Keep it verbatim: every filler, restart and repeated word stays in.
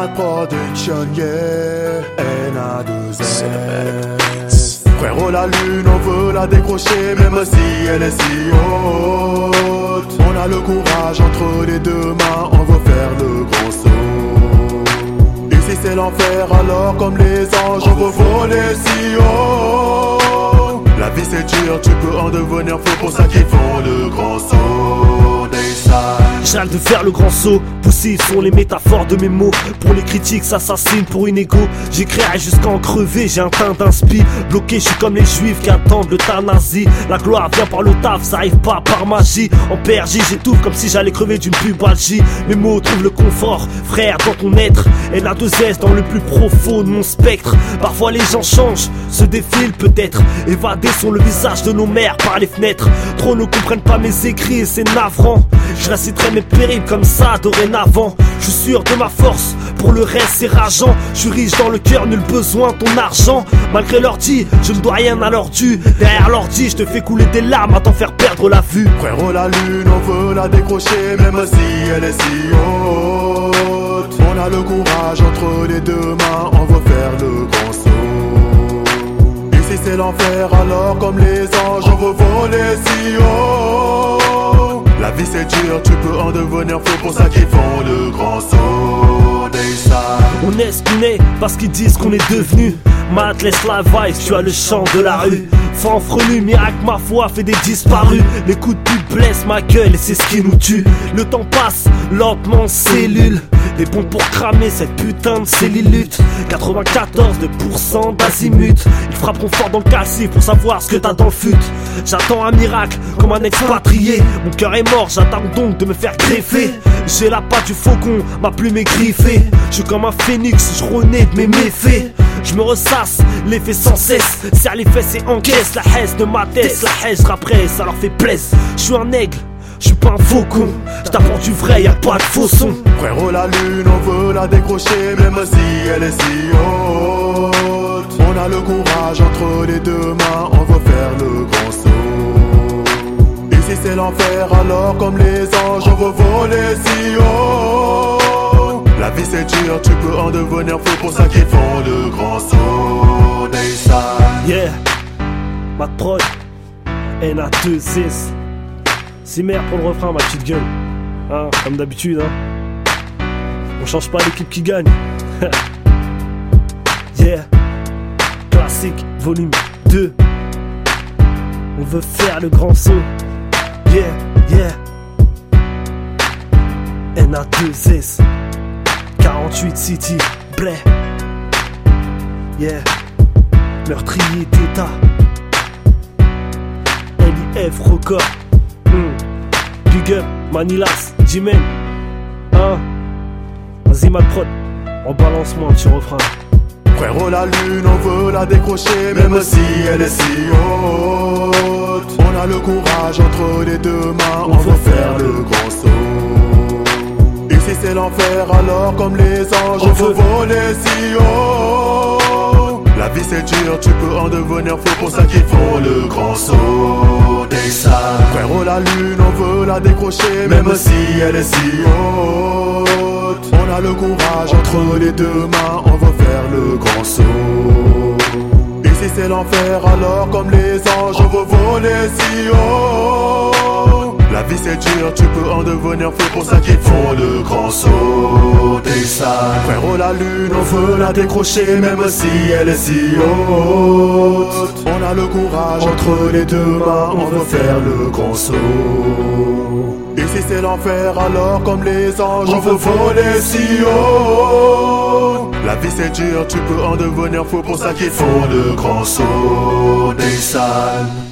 Mad Production, yeah, N A deux S. Frérot, la lune, on veut la décrocher, même si elle est si haute. On a le courage entre les deux mains, on veut faire le grand saut. Ici c'est l'enfer, alors comme les anges, on veut voler si haut. La vie c'est dur, tu peux en devenir fou, pour ça qu'ils font le grand saut. J'ai hâte de faire le grand saut, poussifs sont les métaphores de mes mots. Pour les critiques, s'assassinent pour une égo. J'écrirai jusqu'à en crever, j'ai un teint d'inspi. Bloqué, je suis comme les juifs qui attendent l'euthanasie. La gloire vient par le taf, ça arrive pas par magie. En P R J, j'étouffe comme si j'allais crever d'une pubalgie. Mes mots trouvent le confort, frère, dans ton être. N A deux S dans le plus profond de mon spectre. Parfois les gens changent, se défilent peut-être. Évadés sont le visage de nos mères par les fenêtres. Trop ne comprennent pas mes écrits et c'est navrant. Je réciterai mes périls comme ça dorénavant. Je suis sûr de ma force, pour le reste c'est rageant. Je suis riche dans le cœur, nul besoin de ton argent. Malgré l'ordi, je ne dois rien à leur dû. Derrière l'ordi, je te fais couler des larmes à t'en faire perdre la vue. Frérot, la lune, on veut la décrocher, même si elle est si haute. On a le courage entre les deux mains, on veut faire le grand saut. Ici c'est l'enfer, alors comme les anges, on veut voler si haut. La vie c'est dur, tu peux en devenir fou, pour ça qu'ils font le grand saut. On est ce qu'on est, parce qu'ils disent qu'on est devenu. Matt laisse la vice, tu as le chant de la rue. Fanfrelu, miracle, ma foi fait des disparus. Les coups de pute blessent ma gueule et c'est ce qui nous tue. Le temps passe, lentement en cellule. Des bombes pour cramer cette putain de cellulite. quatre-vingt-quatorze pour cent d'azimut. Ils frapperont fort dans le calcif pour savoir ce que t'as dans le fut. J'attends un miracle comme un expatrié. Mon cœur est mort, j'attends donc de me faire greffer. J'ai la patte du faucon, ma plume est griffée. Je suis comme un phénix, je renais de mes méfaits. Je me ressasse, l'effet sans cesse. Serre les fesses et encaisse la haisse de ma tête. La haisse après, ça leur fait plaisir. Je suis un aigle, je suis pas un faucon. Je t'apporte du vrai, y'a pas de faux son. Frérot, la lune, on veut la décrocher, même si elle est si haute. On a le courage entre les deux mains, on veut faire le grand saut. Ici c'est l'enfer, alors comme les anges, on veut voler si haut. La vie c'est dur, tu peux en devenir fou, pour ça qu'ils font le grand saut. Yeah, Mad Prod, N A deux S. C'est merde pour le refrain, ma petite gueule. Hein, comme d'habitude, hein. On change pas l'équipe qui gagne. Yeah, classique, volume deux. On veut faire le grand saut. Yeah, yeah. N A deux S. quarante-huit City, Blay. Yeah, meurtrier d'état. L I F record. mm. Big up, Manilas, Jimen. Hein. Vas-y Mad Prod, on balance-moi un petit refrain. Frérot, la lune, on veut la décrocher, même si elle est si haute. On a le courage entre les deux mains, on veut faire le grand saut. Ici c'est l'enfer, alors comme les anges, on veut voler si haut. La vie c'est dur, tu peux en devenir fou, pour ça qu'ils font le grand saut. Frérot, la lune, on veut la décrocher, même si elle est si haute. On a le courage entre les deux mains, on veut faire le grand saut. Ici c'est l'enfer, alors comme les anges, on veut voler si haut. La vie c'est dur, tu peux en devenir fou, pour ça qu'ils font le grand saut. Frérot, la lune, on veut la décrocher, même si elle est si haute. On a le courage entre les deux mains, on veut faire le grand saut. Ici c'est l'enfer, alors comme les anges, on veut voler si haut. La vie c'est dur, tu peux en devenir fou, pour ça qu'ils font le grand saut.